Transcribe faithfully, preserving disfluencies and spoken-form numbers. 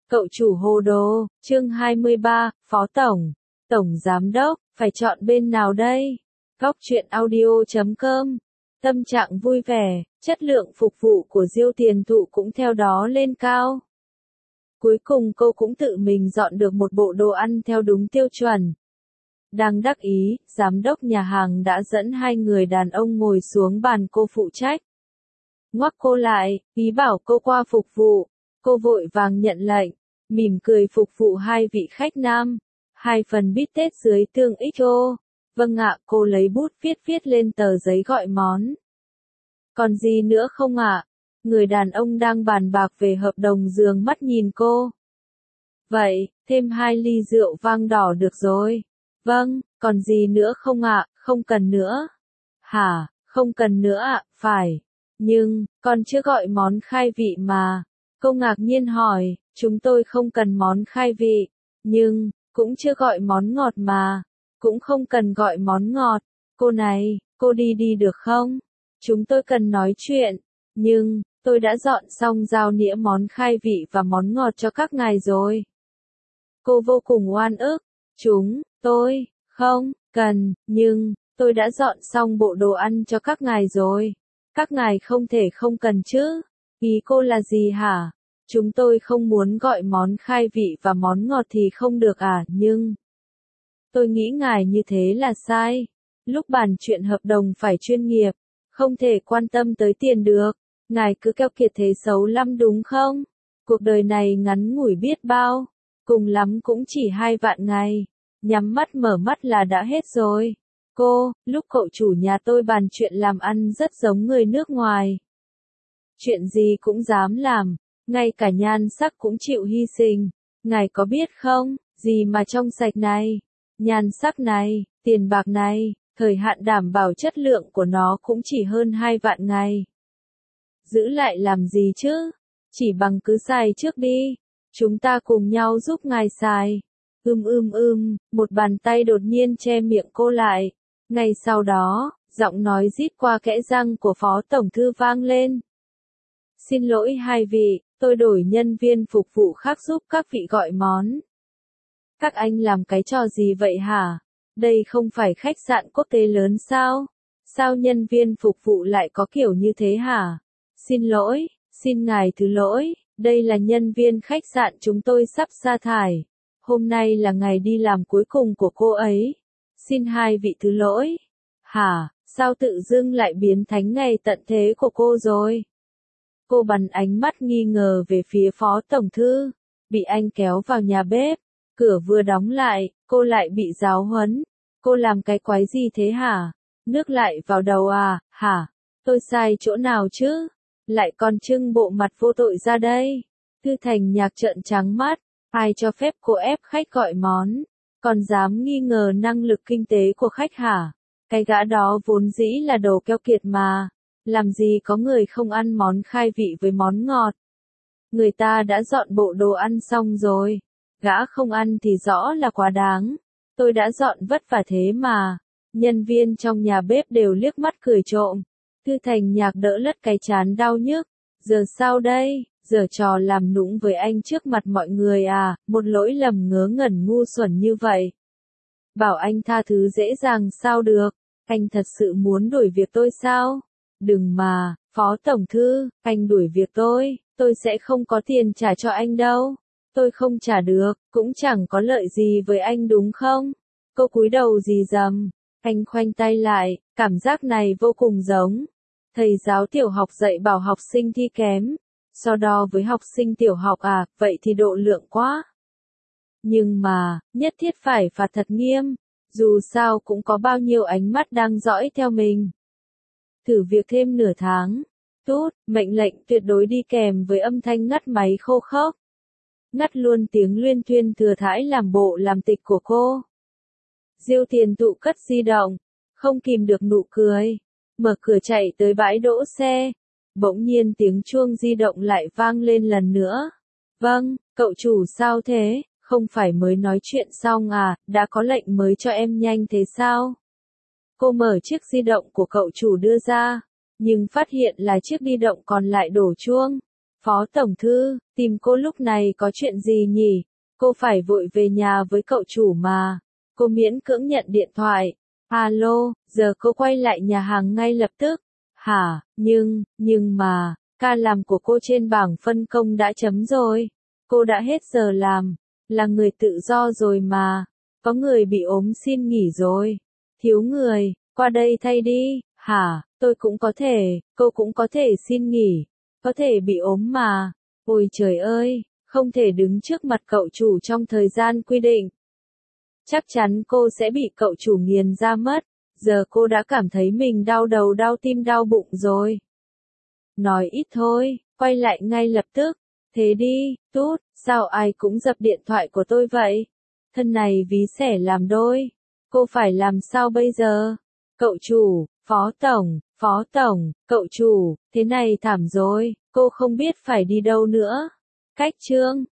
Cậu chủ hồ đồ, chương hai mươi ba, Phó Tổng, Tổng Giám Đốc, phải chọn bên nào đây? Góc truyện audio chấm com. Tâm trạng vui vẻ, chất lượng phục vụ của Diêu Tiền Thụ cũng theo đó lên cao. Cuối cùng cô cũng tự mình dọn được một bộ đồ ăn theo đúng tiêu chuẩn. Đang đắc ý, giám đốc nhà hàng đã dẫn hai người đàn ông ngồi xuống bàn cô phụ trách. Ngoắc cô lại, ý bảo cô qua phục vụ. Cô vội vàng nhận lệnh, mỉm cười phục vụ hai vị khách nam. Hai phần bít tết dưới tương ích ô. Vâng ạ, cô lấy bút viết viết lên tờ giấy gọi món. Còn gì nữa không ạ? Người đàn ông đang bàn bạc về hợp đồng dường mắt nhìn cô. Vậy, thêm hai ly rượu vang đỏ được rồi. Vâng, còn gì nữa không ạ? Không cần nữa. Hả, không cần nữa ạ, phải. Nhưng, con chưa gọi món khai vị mà. Cô ngạc nhiên hỏi, chúng tôi không cần món khai vị. Nhưng, cũng chưa gọi món ngọt mà. Cũng không cần gọi món ngọt. Cô này, cô đi đi được không? Chúng tôi cần nói chuyện. Nhưng, tôi đã dọn xong dao nĩa món khai vị và món ngọt cho các ngài rồi. Cô vô cùng oan ức. Chúng, tôi, không, cần, nhưng, tôi đã dọn xong bộ đồ ăn cho các ngài rồi. Các ngài không thể không cần chứ. Ý cô là gì hả? Chúng tôi không muốn gọi món khai vị và món ngọt thì không được à, nhưng... Tôi nghĩ ngài như thế là sai. Lúc bàn chuyện hợp đồng phải chuyên nghiệp, không thể quan tâm tới tiền được. Ngài cứ keo kiệt thế xấu lắm đúng không? Cuộc đời này ngắn ngủi biết bao, cùng lắm cũng chỉ hai vạn ngày. Nhắm mắt mở mắt là đã hết rồi. Cô, lúc cậu chủ nhà tôi bàn chuyện làm ăn rất giống người nước ngoài. Chuyện gì cũng dám làm, ngay cả nhan sắc cũng chịu hy sinh. Ngài có biết không, gì mà trong sạch này, nhan sắc này, tiền bạc này, thời hạn đảm bảo chất lượng của nó cũng chỉ hơn hai vạn ngày. Giữ lại làm gì chứ? Chỉ bằng cứ xài trước đi. Chúng ta cùng nhau giúp ngài xài. Ưm ưm ưm, một bàn tay đột nhiên che miệng cô lại. Ngay sau đó, giọng nói rít qua kẽ răng của Phó Tổng Thư vang lên. Xin lỗi hai vị, tôi đổi nhân viên phục vụ khác giúp các vị gọi món. Các anh làm cái trò gì vậy hả? Đây không phải khách sạn quốc tế lớn sao? Sao nhân viên phục vụ lại có kiểu như thế hả? Xin lỗi, xin ngài thứ lỗi, đây là nhân viên khách sạn chúng tôi sắp sa thải. Hôm nay là ngày đi làm cuối cùng của cô ấy. Xin hai vị thứ lỗi. Hả, sao tự dưng lại biến thành ngày tận thế của cô rồi? Cô bắn ánh mắt nghi ngờ về phía Phó Tổng Thư. Bị anh kéo vào nhà bếp. Cửa vừa đóng lại, cô lại bị giáo huấn. Cô làm cái quái gì thế hả? Nước lại vào đầu à, hả? Tôi sai chỗ nào chứ? Lại còn trưng bộ mặt vô tội ra đây. Thư Thành Nhạc trợn trắng mắt. Ai cho phép cô ép khách gọi món? Còn dám nghi ngờ năng lực kinh tế của khách hả? Cái gã đó vốn dĩ là đồ keo kiệt mà. Làm gì có người không ăn món khai vị với món ngọt. Người ta đã dọn bộ đồ ăn xong rồi. Gã không ăn thì rõ là quá đáng. Tôi đã dọn vất vả thế mà. Nhân viên trong nhà bếp đều liếc mắt cười trộm. Thư Thành Nhạc đỡ lất cái chán đau nhức. Giờ sao đây? Giờ trò làm nũng với anh trước mặt mọi người à? Một lỗi lầm ngớ ngẩn ngu xuẩn như vậy. Bảo anh tha thứ dễ dàng sao được? Anh thật sự muốn đuổi việc tôi sao? Đừng mà, Phó Tổng Thư, anh đuổi việc tôi, tôi sẽ không có tiền trả cho anh đâu. Tôi không trả được, cũng chẳng có lợi gì với anh đúng không? Cô cúi đầu rì rầm, anh khoanh tay lại, cảm giác này vô cùng giống. Thầy giáo tiểu học dạy bảo học sinh thi kém. So đo với học sinh tiểu học à, vậy thì độ lượng quá. Nhưng mà, nhất thiết phải phạt thật nghiêm. Dù sao cũng có bao nhiêu ánh mắt đang dõi theo mình. Thử việc thêm nửa tháng. Tút, mệnh lệnh tuyệt đối đi kèm với âm thanh ngắt máy khô khốc. Ngắt luôn tiếng luyên thuyên thừa thãi làm bộ làm tịch của cô. Diêu Tiền Thụ cất di động, không kìm được nụ cười. Mở cửa chạy tới bãi đỗ xe. Bỗng nhiên tiếng chuông di động lại vang lên lần nữa. Vâng, cậu chủ sao thế? Không phải mới nói chuyện xong à, đã có lệnh mới cho em nhanh thế sao? Cô mở chiếc di động của cậu chủ đưa ra, nhưng phát hiện là chiếc di động còn lại đổ chuông. Phó tổng thư, tìm cô lúc này có chuyện gì nhỉ? Cô phải vội về nhà với cậu chủ mà. Cô miễn cưỡng nhận điện thoại. Alo, giờ cô quay lại nhà hàng ngay lập tức. Hả, nhưng, nhưng mà, ca làm của cô trên bảng phân công đã chấm rồi. Cô đã hết giờ làm, là người tự do rồi mà. Có người bị ốm xin nghỉ rồi. Thiếu người, qua đây thay đi. Hả, tôi cũng có thể, cô cũng có thể xin nghỉ. Có thể bị ốm mà. Ôi trời ơi, không thể đứng trước mặt cậu chủ trong thời gian quy định. Chắc chắn cô sẽ bị cậu chủ nghiền ra mất. Giờ cô đã cảm thấy mình đau đầu đau tim đau bụng rồi. Nói ít thôi, quay lại ngay lập tức. Thế đi, tút, sao ai cũng dập điện thoại của tôi vậy? Thân này ví xẻ làm đôi. Cô phải làm sao bây giờ? Cậu chủ, phó tổng, phó tổng, cậu chủ, thế này thảm rồi, cô không biết phải đi đâu nữa. Cách chương